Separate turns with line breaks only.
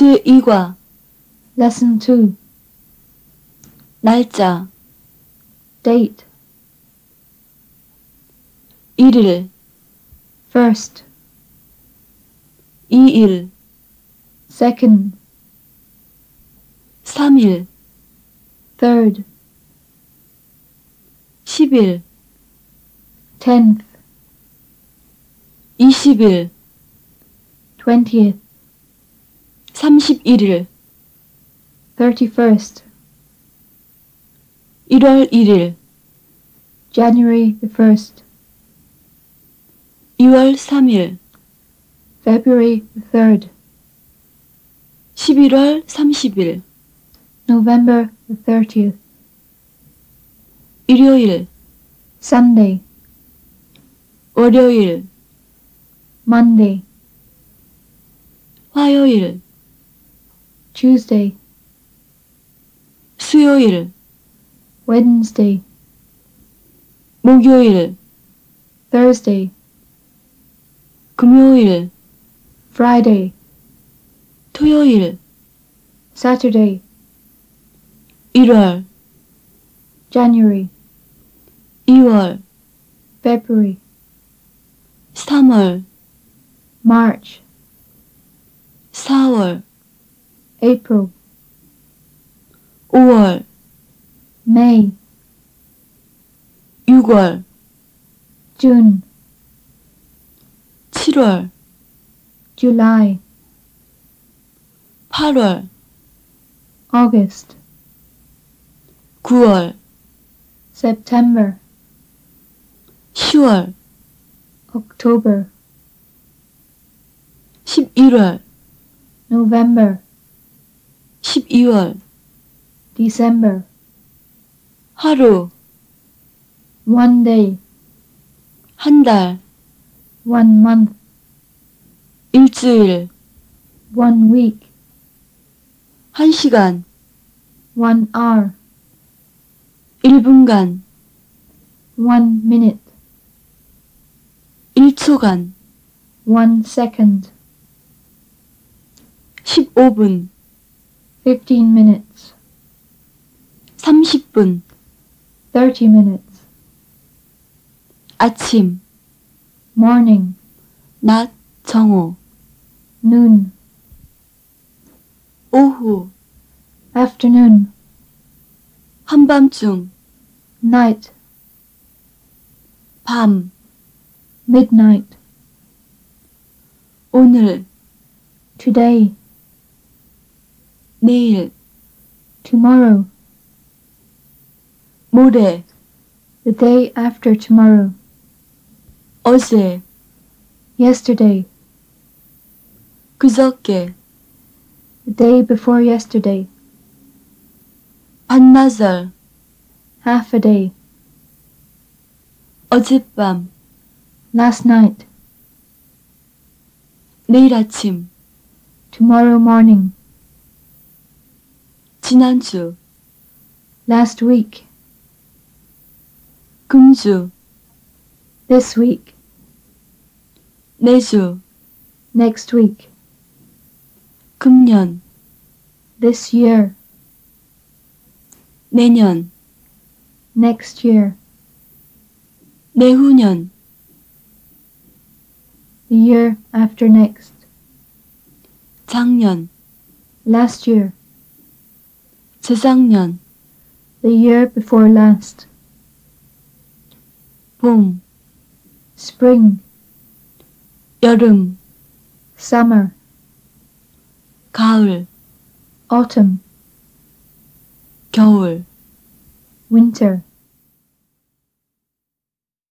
제2과
Lesson 2.
날짜
Date.
1일
1st,
2일
2nd,
3일
3rd,
10일
10th,
20일
20th,
31일
31st,
1월 1일
January the 1st,
2월 3일
February the 3rd,
11월 30일
November the 30th,
일요일
Sunday,
월요일
Monday,
화요일
Tuesday,
수요일
Wednesday,
목요일
Thursday,
금요일
Friday,
토요일
Saturday,
1월
January,
2월
February,
3월
March,
4월
April,
5월
May,
6월
June,
7월
July,
8월
August,
9월
September,
10월
October,
11월
November,
12월
December,
하루
one day,
한 달
1 month,
일주일
1 week,
1시간
1 hour,
1분간
1 minute,
1초간
1 second,
15분
15 minutes,
30분
30 minutes,
아침
morning,
낮 정오
noon,
오후
afternoon,
한밤중
night,
밤
midnight,
오늘
today,
내일
tomorrow,
모레
the day after tomorrow,
어제
yesterday,
그저께
the day before yesterday,
반나절
half a day,
어젯밤
last night,
내일 아침
tomorrow morning,
지난주
last week,
금주
this week,
내주
next week,
금년
this year,
내년
next year,
내후년
the year after next,
작년
last year,
재작년
the year before last,
봄
spring,
여름
summer,
가을
autumn,
겨울
winter,